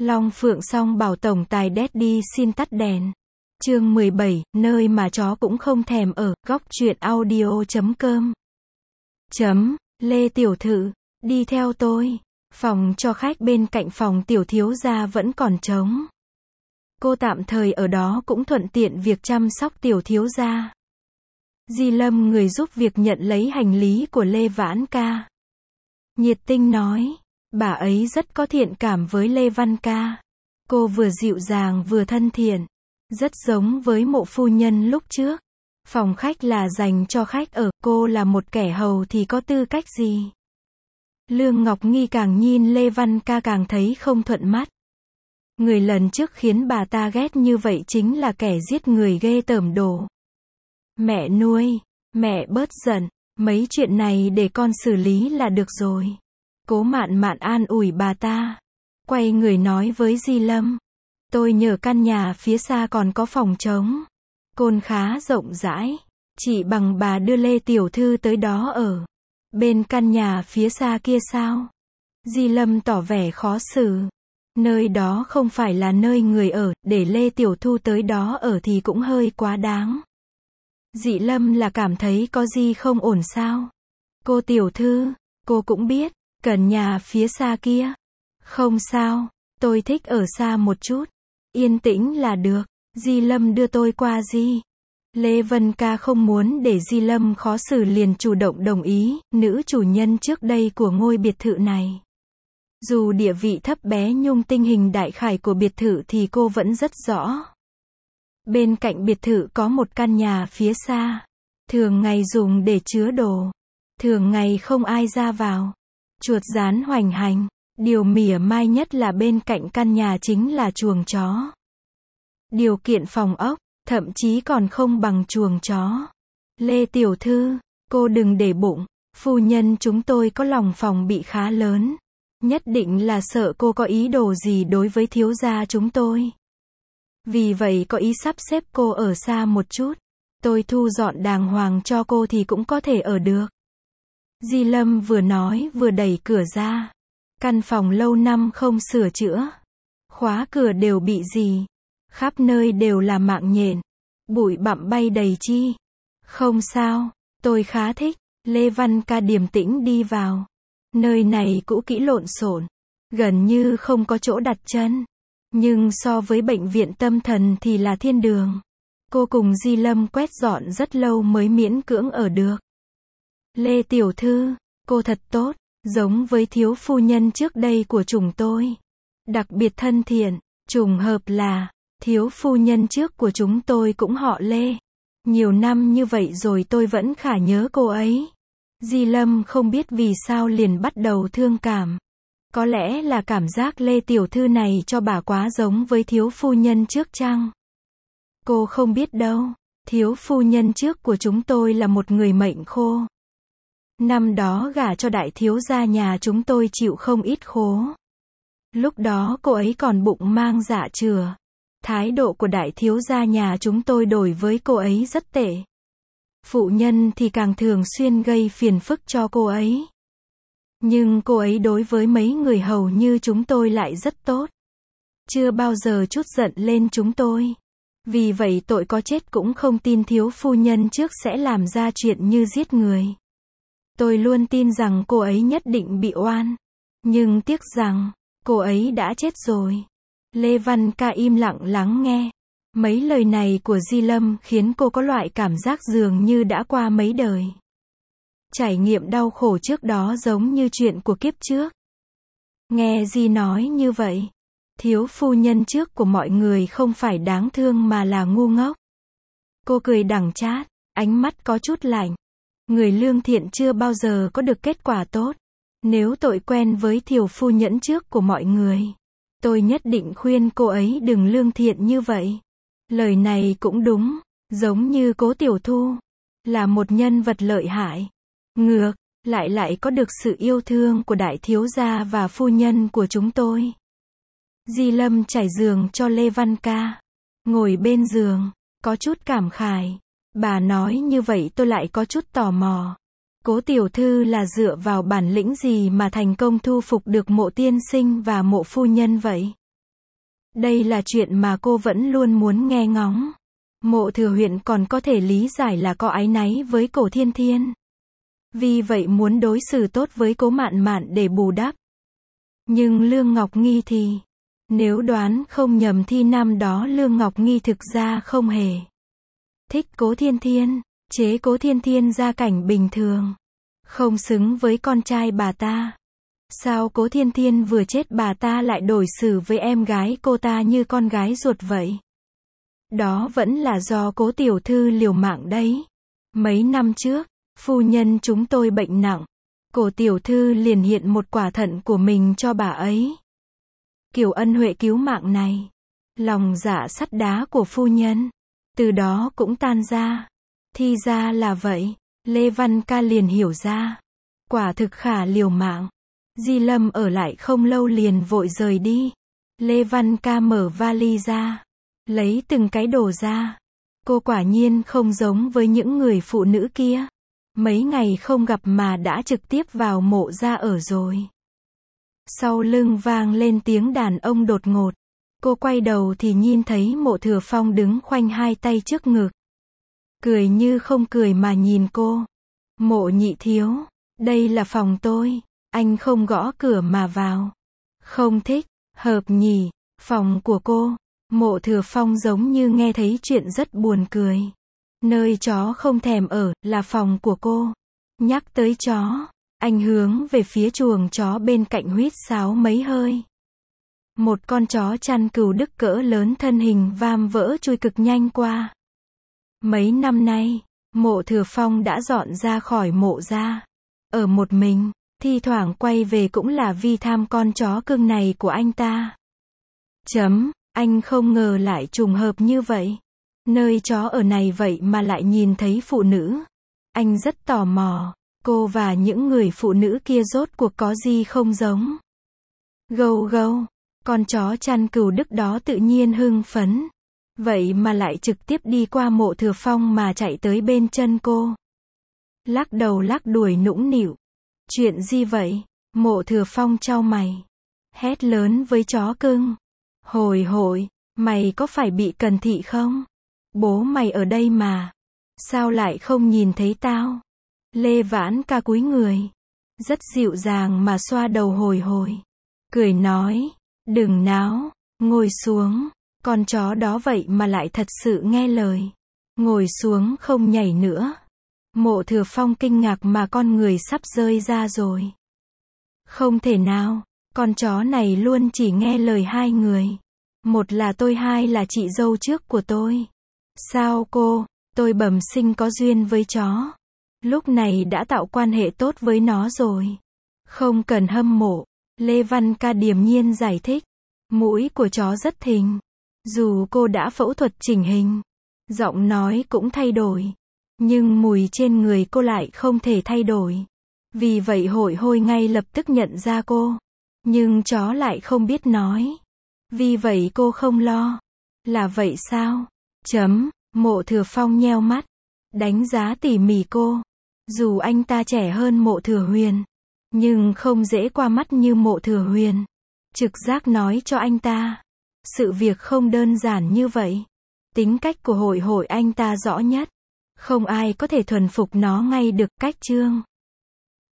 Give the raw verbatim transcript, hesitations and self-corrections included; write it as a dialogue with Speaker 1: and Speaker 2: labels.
Speaker 1: Long Phượng Song bảo tổng tài Daddy xin tắt đèn. Chương mười bảy, nơi mà chó cũng không thèm ở, góc truyện audio chấm com. Chấm, Lê Tiểu Thự, đi theo tôi. Phòng cho khách bên cạnh phòng tiểu thiếu gia vẫn còn trống. Cô tạm thời ở đó cũng thuận tiện việc chăm sóc tiểu thiếu gia. Di Lâm người giúp việc nhận lấy hành lý của Lê Vãn Ca. Nhiệt tình nói, bà ấy rất có thiện cảm với Lê Văn Ca. Cô vừa dịu dàng vừa thân thiện, rất giống với Mộ phu nhân lúc trước. Phòng khách là dành cho khách ở, cô là một kẻ hầu thì có tư cách gì? Lương Ngọc Nghi càng nhìn Lê Văn Ca càng thấy không thuận mắt. Người lần trước khiến bà ta ghét như vậy chính là kẻ giết người ghê tởm đổ. Mẹ nuôi, mẹ bớt giận, mấy chuyện này để con xử lý là được rồi. Cố Mạn Mạn an ủi bà ta. Quay người nói với Di Lâm. Tôi nhờ căn nhà phía xa còn có phòng trống. Côn khá rộng rãi. Chỉ bằng bà đưa Lê Tiểu Thư tới đó ở. Bên căn nhà phía xa kia sao? Di Lâm tỏ vẻ khó xử. Nơi đó không phải là nơi người ở, để Lê Tiểu Thu tới đó ở thì cũng hơi quá đáng. Dị Lâm là cảm thấy có gì không ổn sao? Cô Tiểu Thư, cô cũng biết, cần nhà phía xa kia. Không sao, tôi thích ở xa một chút. Yên tĩnh là được. Di Lâm đưa tôi qua Di. Lê Vân Ca không muốn để Di Lâm khó xử liền chủ động đồng ý, nữ chủ nhân trước đây của ngôi biệt thự này. Dù địa vị thấp bé nhưng tình hình đại khái của biệt thự thì cô vẫn rất rõ. Bên cạnh biệt thự có một căn nhà phía xa. Thường ngày dùng để chứa đồ. Thường ngày không ai ra vào. Chuột rán hoành hành. Điều mỉa mai nhất là bên cạnh căn nhà chính là chuồng chó. Điều kiện phòng ốc, thậm chí còn không bằng chuồng chó. Lê Tiểu Thư, cô đừng để bụng. Phu nhân chúng tôi có lòng phòng bị khá lớn. Nhất định là sợ cô có ý đồ gì đối với thiếu gia chúng tôi. Vì vậy có ý sắp xếp cô ở xa một chút. Tôi thu dọn đàng hoàng cho cô thì cũng có thể ở được. Di Lâm vừa nói vừa đẩy cửa ra. Căn phòng lâu năm không sửa chữa. Khóa cửa đều bị gì. Khắp nơi đều là mạng nhện. Bụi bặm bay đầy chi. Không sao, tôi khá thích. Lê Văn Ca điềm tĩnh đi vào. Nơi này cũ kỹ lộn xộn. Gần như không có chỗ đặt chân. Nhưng so với bệnh viện tâm thần thì là thiên đường. Cô cùng Di Lâm quét dọn rất lâu mới miễn cưỡng ở được. Lê Tiểu Thư, cô thật tốt. Giống với thiếu phu nhân trước đây của chúng tôi. Đặc biệt thân thiện. Trùng hợp là, thiếu phu nhân trước của chúng tôi cũng họ Lê. Nhiều năm như vậy rồi tôi vẫn khá nhớ cô ấy. Di Lâm không biết vì sao liền bắt đầu thương cảm. Có lẽ là cảm giác Lê Tiểu Thư này cho bà quá giống với thiếu phu nhân trước chăng? Cô không biết đâu. Thiếu phu nhân trước của chúng tôi là một người mệnh khô. Năm đó gả cho đại thiếu gia nhà chúng tôi chịu không ít khố. Lúc đó cô ấy còn bụng mang dạ chửa. Thái độ của đại thiếu gia nhà chúng tôi đối với cô ấy rất tệ. Phụ nhân thì càng thường xuyên gây phiền phức cho cô ấy. Nhưng cô ấy đối với mấy người hầu như chúng tôi lại rất tốt. Chưa bao giờ chút giận lên chúng tôi. Vì vậy tội có chết cũng không tin thiếu phu nhân trước sẽ làm ra chuyện như giết người. Tôi luôn tin rằng cô ấy nhất định bị oan. Nhưng tiếc rằng, cô ấy đã chết rồi. Lê Văn Ca im lặng lắng nghe. Mấy lời này của Di Lâm khiến cô có loại cảm giác dường như đã qua mấy đời. Trải nghiệm đau khổ trước đó giống như chuyện của kiếp trước. Nghe Di nói như vậy. Thiếu phu nhân trước của mọi người không phải đáng thương mà là ngu ngốc. Cô cười đắng chát, ánh mắt có chút lạnh. Người lương thiện chưa bao giờ có được kết quả tốt. Nếu tội quen với thiếu phu nhân trước của mọi người, tôi nhất định khuyên cô ấy đừng lương thiện như vậy. Lời này cũng đúng, giống như Cố Tiểu Thu, là một nhân vật lợi hại. Ngược, lại lại có được sự yêu thương của đại thiếu gia và phu nhân của chúng tôi. Di Lâm trải giường cho Lê Văn Ca. Ngồi bên giường, có chút cảm khái. Bà nói như vậy tôi lại có chút tò mò. Cố Tiểu Thư là dựa vào bản lĩnh gì mà thành công thu phục được Mộ tiên sinh và Mộ phu nhân vậy? Đây là chuyện mà cô vẫn luôn muốn nghe ngóng. Mộ Thừa Huyện còn có thể lý giải là có áy náy với Cổ Thiên Thiên. Vì vậy muốn đối xử tốt với Cố Mạn Mạn để bù đắp. Nhưng Lương Ngọc Nghi thì, nếu đoán không nhầm thì năm đó Lương Ngọc Nghi thực ra không hề thích Cố Thiên Thiên, chế Cố Thiên Thiên gia cảnh bình thường, không xứng với con trai bà ta. Sao Cố Thiên Thiên vừa chết bà ta lại đối xử với em gái cô ta như con gái ruột vậy? Đó vẫn là do Cố tiểu thư liều mạng đấy. Mấy năm trước, phu nhân chúng tôi bệnh nặng, Cổ tiểu thư liền hiện một quả thận của mình cho bà ấy. Kiểu ân huệ cứu mạng này, lòng dạ sắt đá của phu nhân, từ đó cũng tan ra. Thì ra là vậy, Lê Văn Ca liền hiểu ra. Quả thực khả liều mạng. Di Lâm ở lại không lâu liền vội rời đi. Lê Văn Ca mở vali ra, lấy từng cái đồ ra. Cô quả nhiên không giống với những người phụ nữ kia. Mấy ngày không gặp mà đã trực tiếp vào mộ ra ở rồi. Sau lưng vang lên tiếng đàn ông đột ngột. Cô quay đầu thì nhìn thấy Mộ Thừa Phong đứng khoanh hai tay trước ngực. Cười như không cười mà nhìn cô. Mộ nhị thiếu, đây là phòng tôi, anh không gõ cửa mà vào. Không thích, hợp nhỉ, phòng của cô. Mộ Thừa Phong giống như nghe thấy chuyện rất buồn cười. Nơi chó không thèm ở, là phòng của cô. Nhắc tới chó, anh hướng về phía chuồng chó bên cạnh huýt sáo mấy hơi. Một con chó chăn cừu Đức cỡ lớn thân hình vam vỡ chui cực nhanh qua. Mấy năm nay, Mộ Thừa Phong đã dọn ra khỏi mộ ra. Ở một mình, thi thoảng quay về cũng là vì tham con chó cưng này của anh ta. Chấm, anh không ngờ lại trùng hợp như vậy. Nơi chó ở này vậy mà lại nhìn thấy phụ nữ. Anh rất tò mò, cô và những người phụ nữ kia rốt cuộc có gì không giống. Gâu gâu, con chó chăn cừu Đức đó tự nhiên hưng phấn. Vậy mà lại trực tiếp đi qua Mộ Thừa Phong mà chạy tới bên chân cô. Lắc đầu lắc đuôi nũng nịu. Chuyện gì vậy? Mộ Thừa Phong chau mày. Hét lớn với chó cưng. Hồi hội, mày có phải bị cần thị không? Bố mày ở đây mà. Sao lại không nhìn thấy tao? Lê Vãn Ca cúi người. Rất dịu dàng mà xoa đầu hồi hồi. Cười nói. Đừng náo, ngồi xuống. Con chó đó vậy mà lại thật sự nghe lời. Ngồi xuống không nhảy nữa. Mộ Thừa Phong kinh ngạc mà con người sắp rơi ra rồi. Không thể nào, con chó này luôn chỉ nghe lời hai người. Một là tôi, hai là chị dâu trước của tôi. Sao cô, tôi bẩm sinh có duyên với chó. Lúc này đã tạo quan hệ tốt với nó rồi. Không cần hâm mộ. Lê Văn Ca điềm nhiên giải thích. Mũi của chó rất thình. Dù cô đã phẫu thuật chỉnh hình, giọng nói cũng thay đổi, nhưng mùi trên người cô lại không thể thay đổi. Vì vậy Hội Hôi ngay lập tức nhận ra cô. Nhưng chó lại không biết nói. Vì vậy cô không lo. Là vậy sao? Chấm, Mộ Thừa Phong nheo mắt, đánh giá tỉ mỉ cô. Dù anh ta trẻ hơn Mộ Thừa Huyền, nhưng không dễ qua mắt như Mộ Thừa Huyền. Trực giác nói cho anh ta, sự việc không đơn giản như vậy. Tính cách của Hội Hội anh ta rõ nhất. Không ai có thể thuần phục nó ngay được. Cách chương